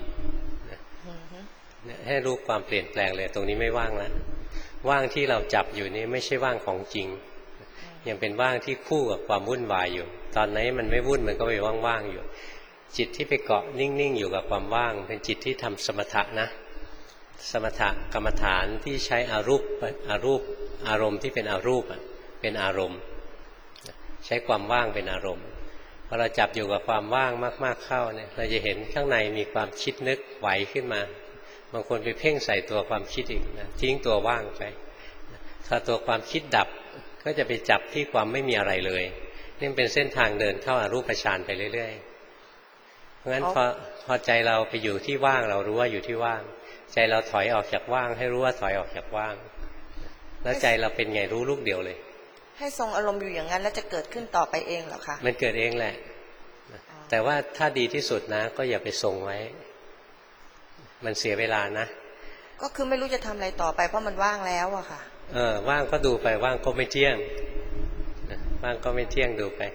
ให้รู้ความเปลี่ยนแปลงเลยตรงนี้ไม่ว่างแล้วว่างที่เราจับอยู่นี่ไม่ใช่ว่างของจริงยังเป็นว่างที่คู่กับความวุ่นวายอยู่ตอนนี้มันไม่วุ่นมันก็ไปว่างๆอยู่จิตที่ไปเกาะนิ่งๆอยู่กับความว่างเป็นจิตที่ทำสมถะนะสมถะกรรมฐานที่ใช้อารูปอารูปอารมณ์ที่เป็นอารูปเป็นอารมณ์ใช้ความว่างเป็นอารมณ์พอเราจับอยู่กับความว่างมากๆเข้าเนี่ยเราจะเห็นข้างในมีความคิดนึกไหวขึ้นมาบางคนไปเพ่งใส่ตัวความคิดอีกนะทิ้งตัวว่างไปถ้าตัวความคิดดับก็จะไปจับที่ความไม่มีอะไรเลยนี่เป็นเส้นทางเดินเข้าอรูปฌานไปเรื่อยๆเพราะฉะนั้นพอพอใจเราไปอยู่ที่ว่างเรารู้ว่าอยู่ที่ว่างใจเราถอยออกจากว่างให้รู้ว่าถอยออกจากว่างแล้วใจเราเป็นไงรู้ลูกเดียวเลยให้ทรงอารมณ์อยู่อย่างนั้นแล้วจะเกิดขึ้นต่อไปเองเหรอคะมันเกิดเองแหละแต่ว่าถ้าดีที่สุดนะก็อย่าไปทรงไว้มันเสียเวลานะก็คือไม่รู้จะทำอะไรต่อไปเพราะมันว่างแล้วอะค่ะเออว่างก็ดูไปว่างก็ไม่เที่ยงว่างก็ไม่เที่ยงดูไป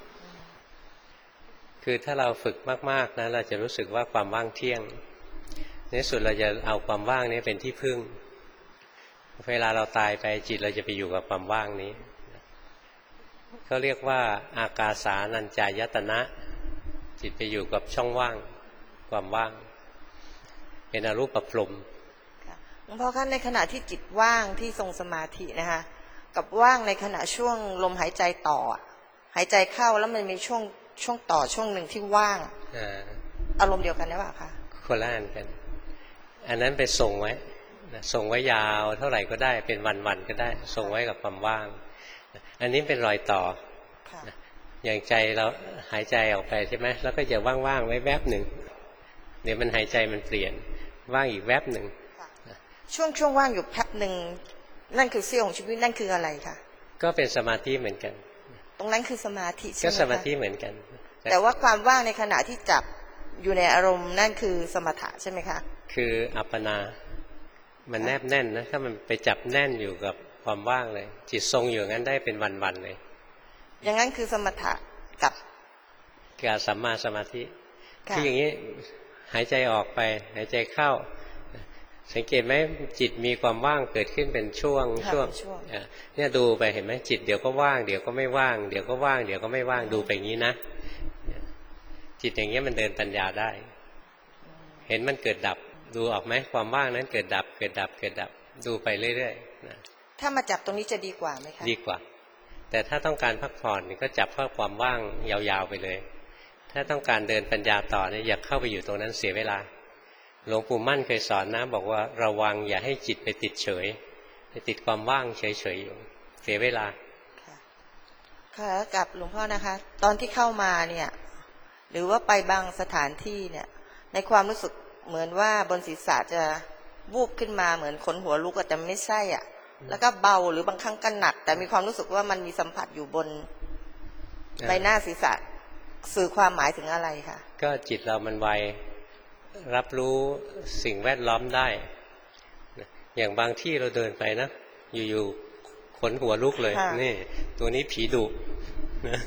คือถ้าเราฝึกมากๆนะเราจะรู้สึกว่าความว่างเที่ยงในสุดเราจะเอาความว่างนี้เป็นที่พึ่งเวลาเราตายไปจิตเราจะไปอยู่กับความว่างนี้เขาเรียกว่าอากาสานัญจายตนะจิตไปอยู่กับช่องว่างความว่างเป็นอรูปพรหมหลวงพ่อคะในขณะที่จิตว่างที่ทรงสมาธินะคะกับว่างในขณะช่วงลมหายใจต่อหายใจเข้าแล้วมันมีช่วงช่วงต่อช่วงหนึ่งที่ว่างอารมณ์เดียวกันหรือเปล่าคะคนละอันกันอันนั้นไปส่งไว้ส่งไว้ยาวเท่าไหร่ก็ได้เป็นวันๆก็ได้ส่งไว้กับความว่างอันนี้เป็นรอยต่ออย่างใจเราหายใจออกไปใช่ไหมแล้วก็จะว่างๆไว้แวบหนึ่งเดี๋ยวมันหายใจมันเปลี่ยนว่างอีกแวบหนึ่งช่วงช่วงว่างอยู่แป๊บหนึ่งนั่นคือเสี้ยวของชีวิตนั่นคืออะไรคะก็เป็นสมาธิเหมือนกันตรงนั้นคือสมาธิใช่ไหมก็สมาธิเหมือนกันแต่ว่าความว่างในขณะที่จับอยู่ในอารมณ์นั่นคือสมถะใช่ไหมคะคืออัปปนามันแนบแน่นนะถ้ามันไปจับแน่นอยู่กับความว่างเลยจิตทรงอยู่งั้นได้เป็นวันๆเลยอย่างนั้นคือสมถะกับกับสัมมาสมาธิคืออย่างนี้หายใจออกไปหายใจเข้าสังเกตไหมจิตมีความว่างเกิดขึ้นเป็นช่วงช่วงเนี่ยดูไปเห็นไหมจิตเดี๋ยวก็ว่างเดี๋ยวก็ไม่ว่างเดี๋ยวก็ว่างเดี๋ยวก็ไม่ว่างดูไปอย่างนี้นะจิตอย่างนี้มันเดินปัญญาได้เห็นมันเกิดดับดูออกไหมความว่างนั้นเกิดดับเกิดดับเกิดดับดูไปเรื่อยๆนะถ้ามาจับตรงนี้จะดีกว่าไหมคะดีกว่าแต่ถ้าต้องการพักผ่อนก็จับเพื่อความว่างยาวๆไปเลยถ้าต้องการเดินปัญญาต่อเนี่ยอย่าเข้าไปอยู่ตรงนั้นเสียเวลาหลวงปู่มั่นเคยสอนนะบอกว่าระวังอย่าให้จิตไปติดเฉยไปติดความว่างเฉยๆอยู่เสียเวลาค่ะกับหลวงพ่อนะคะตอนที่เข้ามาเนี่ยหรือว่าไปบางสถานที่เนี่ยในความรู้สึกเหมือนว่าบนศีรษะจะวูบขึ้นมาเหมือนขนหัวลุกแต่ไม่ใช่อ่ะแล้วก็เบาหรือบางครั้งก็หนักแต่มีความรู้สึกว่ามันมีสัมผัสอยู่บนใบหน้าศีรษะสื่อความหมายถึงอะไรคะก็จิตเรามันไวรับรู้สิ่งแวดล้อมได้อย่างบางที่เราเดินไปนะอยู่ๆขนหัวลุกเลยนี่ตัวนี้ผีดุนะ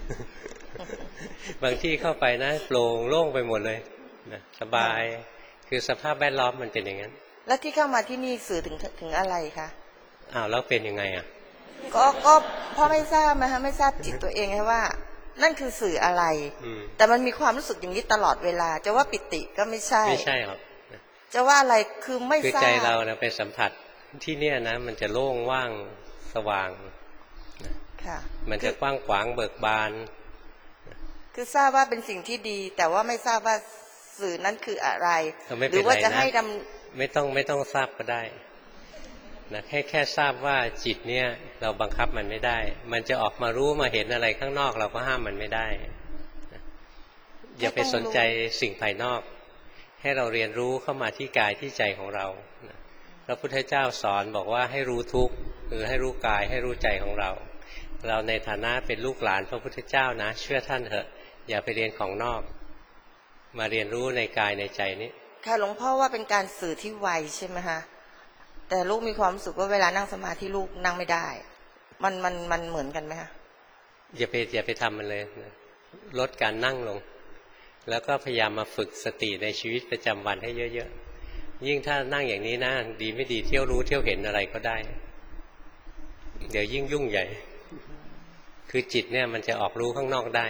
บางที่เข้าไปนะโปร่งโล่งไปหมดเลยนะสบายคือสภาพแวดล้อมมันเป็นอย่างนั้นแล้วที่เข้ามาที่นี่สื่อถึงถึงอะไรคะอ้าวแล้วเป็นยังไงอ่ะก็ก็พ่อไม่ทราบนะคะไม่ทราบจิตตัวเองนะว่านั่นคือสื่ออะไรแต่มันมีความรู้สึกอย่างนี้ตลอดเวลาจะว่าปิติก็ไม่ใช่ไม่ใช่ครับจะว่าอะไรคือไม่ทราบคือใจเรานะไปสัมผัสที่เนี่ยนะมันจะโล่งว่างสว่างค่ะมันจะกว้างขวางเบิกบานคือทราบว่าเป็นสิ่งที่ดีแต่ว่าไม่ทราบว่าสื่อนั้นคืออะไรหรือว่าจะให้ดำไม่ต้องไม่ต้องทราบก็ได้นะแค่แค่ทราบว่าจิตเนี่ยเราบังคับมันไม่ได้มันจะออกมารู้มาเห็นอะไรข้างนอกเราก็ห้ามมันไม่ได้นะอย่าไปสนใจสิ่งภายนอกให้เราเรียนรู้เข้ามาที่กายที่ใจของเราพระพุทธเจ้าสอนบอกว่าให้รู้ทุกข์คือให้รู้กายให้รู้ใจของเราเราในฐานะเป็นลูกหลานพระพุทธเจ้านะเชื่อท่านเถอะอย่าไปเรียนของนอกมาเรียนรู้ในกายในใจนี้ค่ะหลวงพ่อว่าเป็นการสื่อที่ไวใช่ไหมคะแต่ลูกมีความรู้สึกว่าเวลานั่งสมาธิลูกนั่งไม่ได้มันมันมันเหมือนกันไหมคะอย่าไปอย่าไปทำมันเลยลดการนั่งลงแล้วก็พยายามมาฝึกสติในชีวิตประจำวันให้เยอะๆยิ่งถ้านั่งอย่างนี้นะดีไม่ดีเที่ยวรู้เที่ยวเห็นอะไรก็ได้เดี๋ยวยิ่งยุ่งใหญ่คือจิตเนี่ยมันจะออกรู้ข้างนอกได้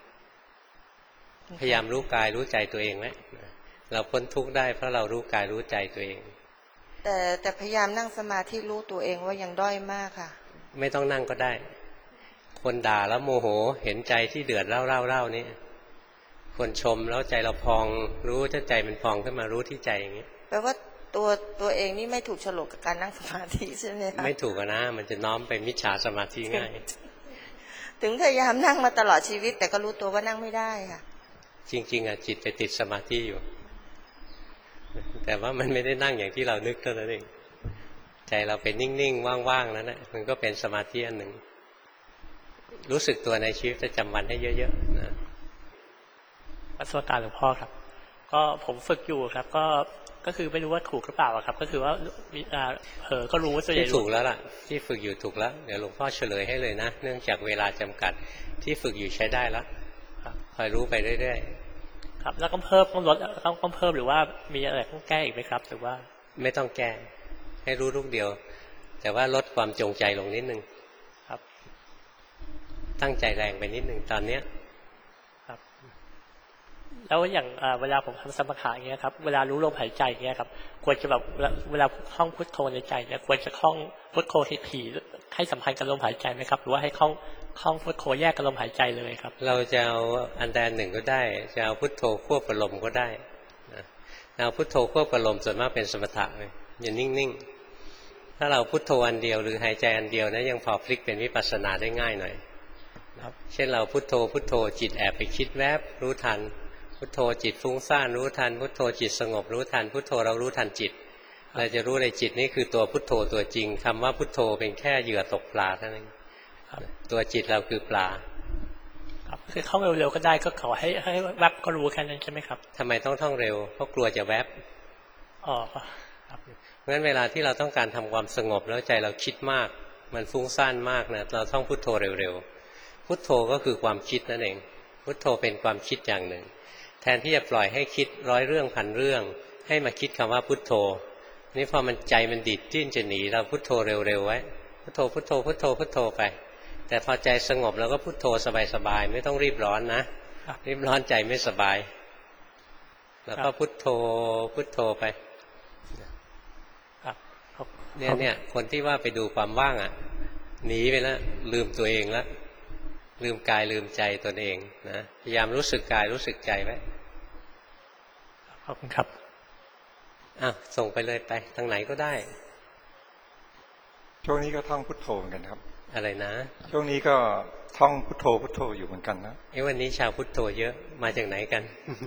พยายามรู้กายรู้ใจตัวเองไหมเราพ้นทุกข์ได้เพราะเรารู้กายรู้ใจตัวเองแต่แต่พยายามนั่งสมาธิรู้ตัวเองว่ายังด้อยมากค่ะไม่ต้องนั่งก็ได้คนด่าแล้วโมโหเห็นใจที่เดือดเล่าเล่าเล่านี่คนชมแล้วใจเราพองรู้ถ้าใจมันพองขึ้นมารู้ที่ใจอย่างนี้แปลว่าตัวตัวเองนี่ไม่ถูกฉลกกับการนั่งสมาธิใช่ไหมคะไม่ถูกนะมันจะน้อมไปมิจฉาสมาธิง่ายถึงพยายามนั่งมาตลอดชีวิตแต่ก็รู้ตัวว่านั่งไม่ได้ค่ะจริงๆอ่ะจิตไปติดสมาธิอยู่แต่ว่ามันไม่ได้นั่งอย่างที่เรานึกเท่านั้นเองใจเราเป็นนิ่งๆว่างๆแล้วนะมันก็เป็นสมาธิอันหนึ่งรู้สึกตัวในชีวิตประจำวันให้เยอะๆนะประสบการณ์หลวงพ่อครับก็ผมฝึกอยู่ครับก็ก็คือไม่รู้ว่าถูกหรือเปล่าครับก็คือว่ามีเผลอก็รู้ว่าตัวเองที่ถูกแล้วล่ะที่ฝึกอยู่ถูกแล้วเดี๋ยวหลวงพ่อเฉลยให้เลยนะเนื่องจากเวลาจำกัดที่ฝึกอยู่ใช้ได้แล้วคอยรู้ไปเรื่อยๆครับแล้วก็เพิ่มต้องลดต้องเพิ่มหรือว่ามีอะไรต้องแก้อีกไหมครับหรือว่าไม่ต้องแก้ให้รู้ลูกเดียวแต่ว่าลดความจงใจลงนิดนึงครับตั้งใจแรงไปนิดนึงตอนเนี้ยครับแล้วอย่างเวลาผมทำสมถะอย่างเงี้ยครับเวลารู้ลมหายใจอย่างเงี้ยครับควรจะแบบเวลาท่องพุทโธในใจเนี่ยควรจะท่องพุทโธให้ถี่ให้สัมพันธ์กับลมหายใจไหมครับหรือว่าให้ท่องท่องพุทโธแยกกับลมหายใจเลยครับเราจะเอาอันใดหนึ่งก็ได้จะเอาพุทโธควบกับลมก็ได้เอาพุทโธควบกับลมส่วนมากเป็นสมถะเลยอย่านิ่งๆถ้าเราพุทโธอันเดียวหรือหายใจอันเดียวนะยังพอพลิกเป็นวิปัสสนาได้ง่ายหน่อยเช่นเราพุทโธพุทโธจิตแอบไปคิดแวบรู้ทันพุทโธจิตฟุ้งซ่านรู้ทันพุทโธจิตสงบรู้ทันพุทโธเรารู้ทันจิตเราจะรู้ในจิตนี่คือตัวพุทโธตัวจริงคำว่าพุทโธเป็นแค่เหยื่อตกปลาเท่านั้นตัวจิตเราคือปลาครับคือท่องเร็วๆก็ได้ก็ขอให้ให้แวบก็รู้แค่นั้นใช่ไหมครับทำไมต้องท่องเร็วเพราะกลัวจะแวบอ๋อครับเพราะฉะนั้นเวลาที่เราต้องการทำความสงบแล้วใจเราคิดมากมันฟุ้งซ่านมากนะเราต้องพุทโธเร็วๆพุทโธก็คือความคิดนั่นเองพุทโธเป็นความคิดอย่างหนึ่งแทนที่จะปล่อยให้คิดร้อยเรื่องพันเรื่องให้มาคิดคำว่าพุทโธนี่พอมันใจมันดิดดิ้นจะหนีเราพุทโธเร็วๆไว้พุทโธพุทโธพุทโธพุทโธไปแต่พอใจสงบเราก็พุทโธสบายๆไม่ต้องรีบร้อนนะรีบร้อนใจไม่สบายแล้วก็พุทโธพุทโธไปเนี่ยเนี่ยคนที่ว่าไปดูความว่างอ่ะหนีไปแล้วลืมตัวเองแล้วลืมกายลืมใจตนเองนะพยายามรู้สึกกายรู้สึกใจไว้ขอบคุณครับอ่ะส่งไปเลยไปทางไหนก็ได้ช่วงนี้ก็ท่องพุทโธเหมือนกันครับอะไรนะช่วงนี้ก็ท่องพุทโธพุทโธอยู่เหมือนกันนะไอ้วันนี้ชาวพุทโธเยอะมาจากไหนกัน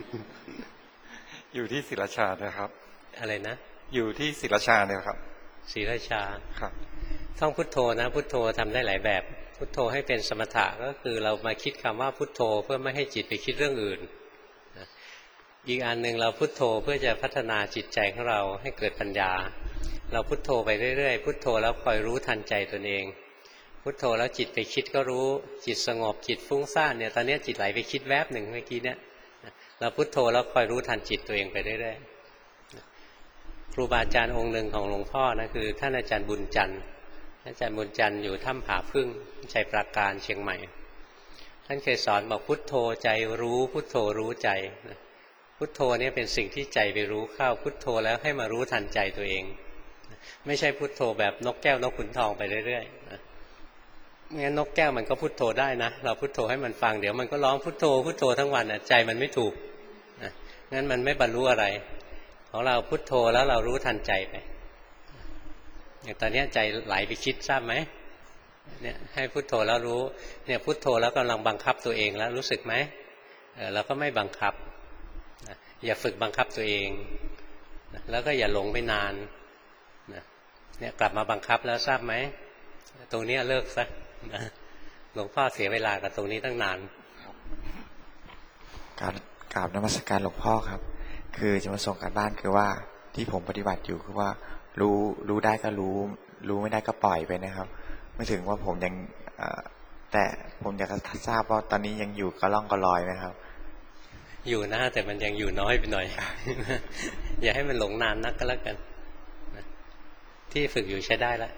อยู่ที่ศิลาชานะครับอะไรนะอยู่ที่ศิลาชาเนี่ยครับศิลาชาครับท่องพุทโธนะพุทโธทำได้หลายแบบพุทโธให้เป็นสมถะก็คือเรามาคิดคำว่าพุทโธเพื่อไม่ให้จิตไปคิดเรื่องอื่นอีกอันหนึ่งเราพุทโธเพื่อจะพัฒนาจิตใจของเราให้เกิดปัญญาเราพุทโธไปเรื่อยๆพุทโธแล้วคอยรู้ทันใจตนเองพุทโธแล้วจิตไปคิดก็รู้จิตสงบจิตฟุ้งซ่านเนี่ยตอนนี้จิตไหลไปคิดแวบหนึ่งเมื่อกี้เนี่ยเราพุทโธแล้วคอยรู้ทันจิตตัวเองไปเรื่อยๆครูบาอาจารย์องค์หนึ่งของหลวงพ่อนะคือท่านอาจารย์บุญจันทร์อาจารย์บุญจันทร์อยู่ถ้ำผาพึ่งชัยปราการเชียงใหม่ท่านเคยสอนบอกพุทโธใจรู้พุทโธรู้ใจพุทโธเนี่ยเป็นสิ่งที่ใจไปรู้เข้าพุทโธแล้วให้มารู้ทันใจตัวเองไม่ใช่พุทโธแบบนกแก้วนกขุนทองไปเรื่อยๆนะงั้นนกแก้วมันก็พุทโธได้นะเราพุทโธให้มันฟังเดี๋ยวมันก็ร้องพุทโธพุทโธทั้งวันอ่ะใจมันไม่ถูกนะงั้นมันไม่บรรลุอะไรของเราพุทโธแล้วเรารู้ทันใจไปอย่างตอนนี้ใจไหลไปคิดทราบไหมเนี่ยให้พุทโธแล้วรู้เนี่ยพุทโธแล้วกำลังบังคับตัวเองแล้วรู้สึกไหมเราก็ไม่บังคับอย่าฝึกบังคับตัวเองแล้วก็อย่าหลงไปนานเนี่ยกลับมาบังคับแล้วทราบไหมตรงนี้เลิกซะหลวงพ่อเสียเวลากับตรงนี้ตั้งนานการกราบนมัสการหลวงพ่อครับคือจะมาส่งการบ้านคือว่าที่ผมปฏิบัติอยู่คือว่ารู้รู้ได้ก็รู้รู้ไม่ได้ก็ปล่อยไปนะครับไม่ถึงว่าผมยังแต่ผมอยากจะทราบว่าตอนนี้ยังอยู่กระล่องกระลอยไหมครับอยู่นะแต่มันยังอยู่น้อยไปหน่อย อย่าให้มันหลงนานนักก็แล้วกันที่ฝึกอยู่ใช้ได้แล้ว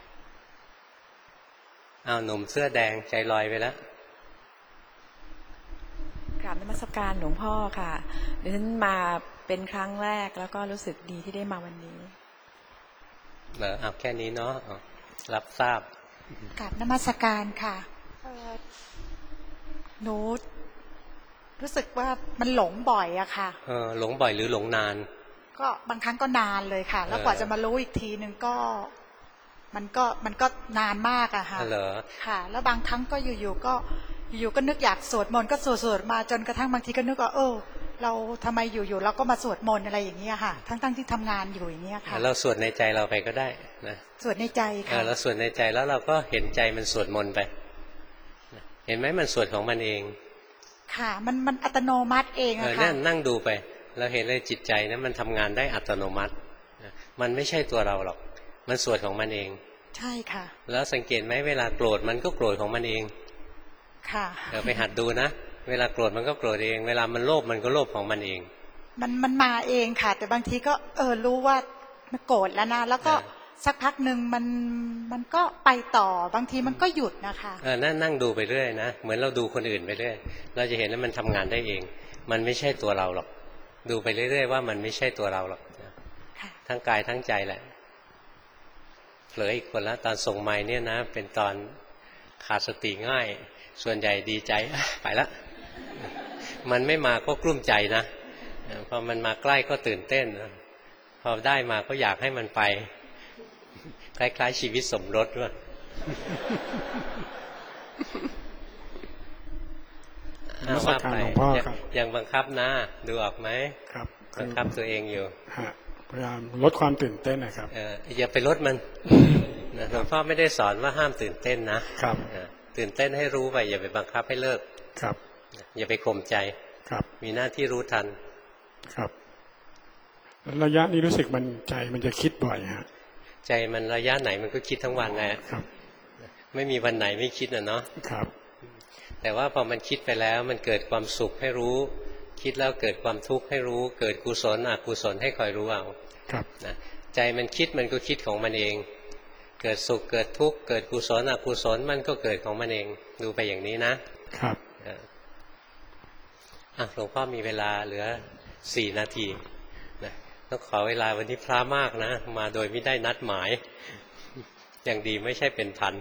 เอาหนุ่มเสื้อแดงใจลอยไปแล้วกราบนมัสการหลวงพ่อค่ะดิฉันมาเป็นครั้งแรกแล้วก็รู้สึกดีที่ได้มาวันนี้เออเอาแค่นี้เนาะรับทราบกราบนมัสการค่ะหนูรู้สึกว่ามันหลงบ่อยอะค่ะเออหลงบ่อยหรือหลงนานก็บางครั้งก็นานเลยค่ะแล้วกว่าจะมารู้อีกทีนึงก็มันก็มันก็นานมากอะค่ะเหรอค่ะแล้วบางครั้งก็อยู่ๆก็อยู่ๆก็นึกอยากสวดมนต์ก็สวดๆมาจนกระทั่งบางทีก็นึกว่าเออเราทำไมอยู่ๆเราก็มาสวดมนต์อะไรอย่างเงี้ยค่ะทั้งๆที่ทำงานอยู่อย่างเงี้ยค่ะเราสวดในใจเราไปก็ได้นะสวดในใจค่ะเราสวดในใจแล้วเราก็เห็นใจมันสวดมนต์ไปเห็นไหมมันสวดของมันเองค่ะมันมันอัตโนมัติเองอะค่ะนั่งดูไปเราเห็นเลยจิตใจนะมันทำงานได้อัตโนมัติมันไม่ใช่ตัวเราหรอกมันสวดของมันเองใช่ค่ะแล้วสังเกตไหมเวลาโกรธมันก็โกรธของมันเองค่ะเดี๋ยวไปหัดดูนะเวลาโกรธมันก็โกรธเองเวลามันโลภมันก็โลภของมันเองมันมันมาเองค่ะแต่บางทีก็เออรู้ว่ามันโกรธแล้วนะแล้วก็สักพักหนึ่งมันมันก็ไปต่อบางทีมันก็หยุดนะคะเออนั่งนั่งดูไปเรื่อยนะเหมือนเราดูคนอื่นไปเรื่อยเราจะเห็นว่ามันทำงานได้เองมันไม่ใช่ตัวเราหรอกดูไปเรื่อยๆว่ามันไม่ใช่ตัวเราหรอกทั้งกายทั้งใจแหละเผลออีกคนละตอนส่งไม้เนี่ยนะเป็นตอนขาดสติง่ายส่วนใหญ่ดีใจไปละมันไม่มาก็กลุ้มใจนะพอมันมาใกล้ก็ตื่นเต้นพอได้มาก็อยากให้มันไปคล้ายๆชีวิตสมรสด้วยนมัสการหลวงพ่อครับยังบังคับนะดูออกไหมครับบังคับตัวเองอยู่พยายามลดความตื่นเต้นนะครับเอออย่าไปลดมันหลวงพ่อไม่ได้สอนว่าห้ามตื่นเต้นนะครับตื่นเต้นให้รู้ไปอย่าไปบังคับให้เลิกครับอย่าไปข่มใจครับมีหน้าที่รู้ทันครับระยะนี้รู้สึกมันใจมันจะคิดบ่อยฮะใจมันระยะไหนมันก็คิดทั้งวันแหละครับไม่มีวันไหนไม่คิดอ่ะเนาะครับแต่ว่าพอมันคิดไปแล้วมันเกิดความสุขให้รู้คิดแล้วเกิดความทุกข์ให้รู้เกิดกุศลอกุศลให้คอยรู้เอาครับนะใจมันคิดมันก็คิดของมันเองเกิดสุขเกิดทุกข์เกิดกุศลอกุศลมันก็เกิดของมันเองดูไปอย่างนี้นะครับอ่ะหลวงพ่อมีเวลาเหลือสี่นาทีนะต้องขอเวลาวันนี้พระมากนะมาโดยไม่ได้นัดหมายอย่างดีไม่ใช่เป็นพัน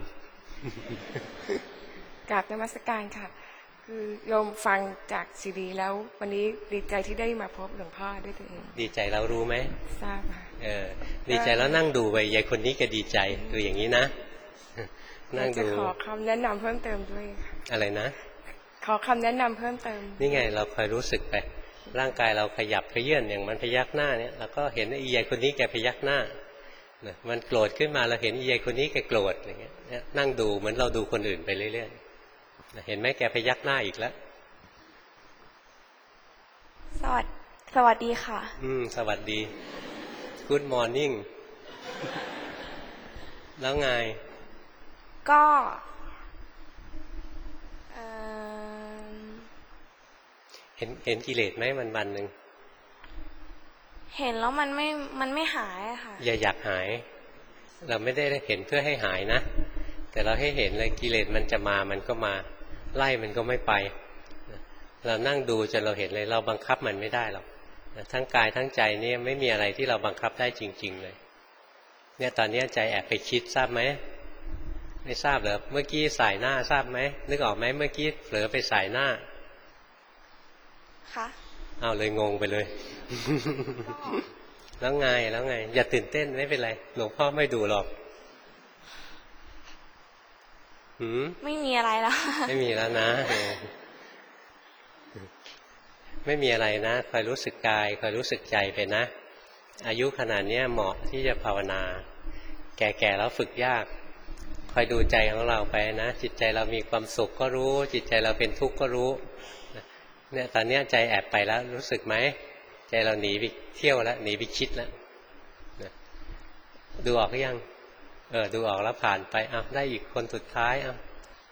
กราบนมัสการค่ะคือโยมฟังจากซีดีแล้ววันนี้ดีใจที่ได้มาพบหลวงพ่อด้วยตัวเองดีใจแล้วรู้ไหมทราบค่ะเออดีใจแล้วนั่งดูไปยายคนนี้ก็ดีใจดูอย่างนี้นะนั่งดูขอคำแนะนำเพิ่มเติมด้วยอะไรนะขอคำแนะนำเพิ่มเติมนี่ไงเราคอยรู้สึกไปร่างกายเราขยับขยื่นอย่างมันพยักหน้าเนี่ยเราก็เห็นอียายคนนี้แกพยักหน้ามันโกรธขึ้นมาเราเห็นอียายคนนี้แกโกรธอย่างเงี้ยนั่งดูเหมือนเราดูคนอื่นไปเรื่อยๆเห็นไหมแกพยักหน้าอีกแล้วสวัสดีสวัสดีค่ะอืมสวัสดี Good morning แล้วไงก็เห็นเห็นกิเลสไหมมันวันหนึ่งเห็นแล้วมันไม่มันไม่หายค่ะอย่าอยากหายเราไม่ได้เห็นเพื่อให้หายนะแต่เราให้เห็นเลยกิเลสมันจะมามันก็มาไล่มันก็ไม่ไปเรานั่งดูจนเราเห็นเลยเราบังคับมันไม่ได้หรอกทั้งกายทั้งใจนี่ไม่มีอะไรที่เราบังคับได้จริงๆเลยเนี่ยตอนนี้ใจแอบไปคิดทราบไหมไม่ทราบเหรอเมื่อกี้สายหน้าทราบไหมนึกออกไหมเมื่อกี้เผลอไปสายหน้าค่ะเอาเลยงงไปเลย แล้วไงแล้วไงอย่าตื่นเต้นไม่เป็นไรหลวงพ่อไม่ดูหรอกไม่มีอะไรแล้วไม่มีแล้วนะไม่มีอะไรนะคอยรู้สึกกายคอยรู้สึกใจไปนะอายุขนาดนี้เหมาะที่จะภาวนาแก่ๆแล้วฝึกยากคอยดูใจของเราไปนะจิตใจเรามีความสุขก็รู้จิตใจเราเป็นทุกข์ก็รู้เนี่ยตอนนี้ใจแอบไปแล้วรู้สึกไหมใจเราหนีไปเที่ยวแล้วหนีไปคิดแล้วดูออกหรือยังเออดูออกแล้วผ่านไปอ้าวได้อีกคนสุดท้ายอ้าว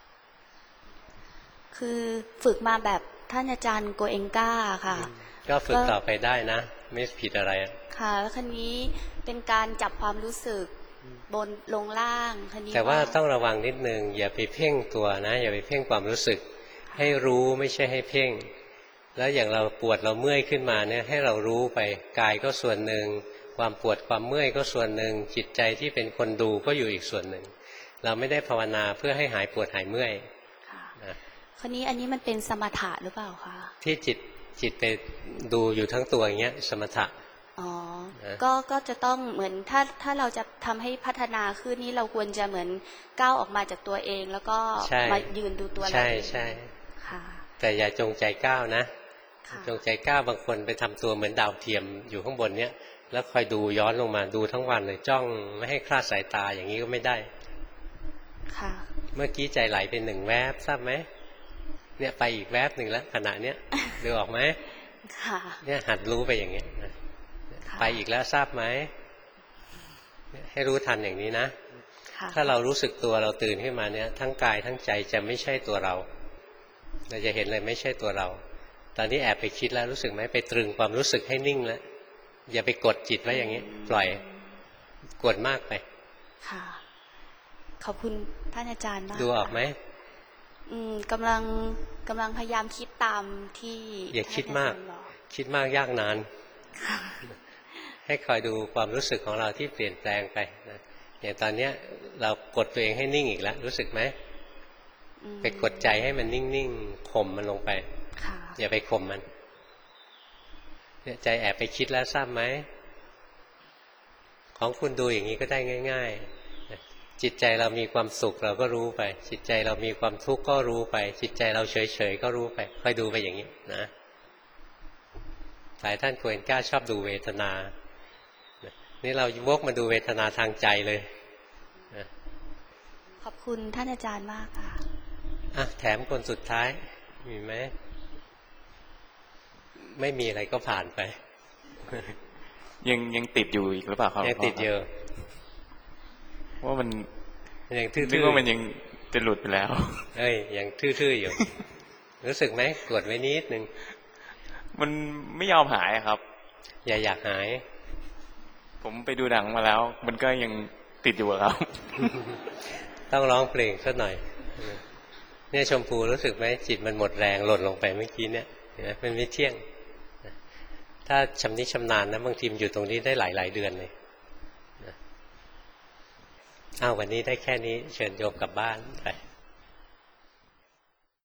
คือฝึกมาแบบท่านอาจารย์โกเองก้าค่ะก็ฝึกต่อไปได้นะไม่ผิดอะไรค่ะแล้วคันนี้เป็นการจับความรู้สึกบนลงล่างคันนี้แต่ว่าต้องระวังนิดนึงอย่าไปเพ่งตัวนะอย่าไปเพ่งความรู้สึกให้รู้ไม่ใช่ให้เพ่งแล้วอย่างเราปวดเราเมื่อยขึ้นมาเนี่ยให้เรารู้ไปกายก็ส่วนหนึ่งความปวดความเมื่อยก็ส่วนหนึ่งจิตใจที่เป็นคนดูก็อยู่อีกส่วนหนึ่งเราไม่ได้ภาวนาเพื่อให้หายปวดหายเมื่อยนะคราวนี้อันนี้มันเป็นสมถะหรือเปล่าคะที่จิตจิตไปดูอยู่ทั้งตัวอย่างเงี้ยสมถะอ๋อก็ก็จะต้องเหมือนถ้าถ้าเราจะทำให้พัฒนาขึ้นนี้เราควรจะเหมือนก้าวออกมาจากตัวเองแล้วก็มายืนดูตัวเราเองใช่ใช่ค่ะแต่อย่าจงใจก้าวนะจงใจก้าวบางคนไปทำตัวเหมือนดาวเทียมอยู่ข้างบนเนี้ยแล้วคอยดูย้อนลงมาดูทั้งวันเลยจ้องไม่ให้คลาดสายตาอย่างนี้ก็ไม่ได้ค่ะเมื่อกี้ใจไหลเป็นหนึ่งแวบทราบไหมเนี่ยไปอีกแวบหนึ่งแล้วขณะเนี้ยดูออกไหมค่ะเนี่ยหัดรู้ไปอย่างเงี้ยไปอีกแล้วทราบไหมให้รู้ทันอย่างนี้นะถ้าเรารู้สึกตัวเราตื่นขึ้นมาเนี่ยทั้งกายทั้งใจจะไม่ใช่ตัวเราเราจะเห็นเลยไม่ใช่ตัวเราตอนนี้แอบไปคิดแล้วรู้สึกไหมไปตรึงความรู้สึกให้นิ่งแล้วอย่าไปกดจิตไว้อย่างนี้ปล่อยกดมากไปค่ะขอบคุณท่านอาจารย์มากดูออกไหมอืมกำลังกำลังพยายามคิดตามที่อย่าคิดมากคิดมากยากนานให้คอยดูความรู้สึกของเราที่เปลี่ยนแปลงไปนะอย่างตอนเนี้ยเรากดตัวเองให้นิ่งอีกแล้วรู้สึกไหมไปกดใจให้มันนิ่งๆข่มมันลงไปอย่าไปข่มมันเนี่ยใจแอบไปคิดแล้วทราบไหมของคุณดูอย่างนี้ก็ได้ง่ายๆจิตใจเรามีความสุขเราก็รู้ไปจิตใจเรามีความทุกข์ก็รู้ไปจิตใจเราเฉยๆก็รู้ไปค่อยดูไปอย่างนี้นะหลายท่านควรกล้าชอบดูเวทนานี่เราวกมาดูเวทนาทางใจเลยขอบคุณท่านอาจารย์มากค่ะอ่ะแถมคนสุดท้ายมีไหมไม่มีอะไรก็ผ่านไปยังยังติดอยู่อีกหรือเปล่าครับยังติดเยอะว่ามันยังทื่อๆนึกว่ามันยังจะหลุดไปแล้วเอ้ยยังทื่อๆอยู่รู้สึกไหมกดไว้นิดนึงมันไม่ยอมหายครับอย่าอยากหายผมไปดูหนังมาแล้วมันก็ยังติดอยู่ครับต้องร้องเพลงสักหน่อยเนี่ยชมพูรู้สึกไหมจิตมันหมดแรงหล่นลงไปเมื่อกี้เนี่ยเห็นไหมมันไม่เที่ยงถ้าชำนิชำนาญนะบางทีมอยู่ตรงนี้ได้หลายๆเดือนเลยอ้าววันนี้ได้แค่นี้เชิญโยมกลับบ้านไป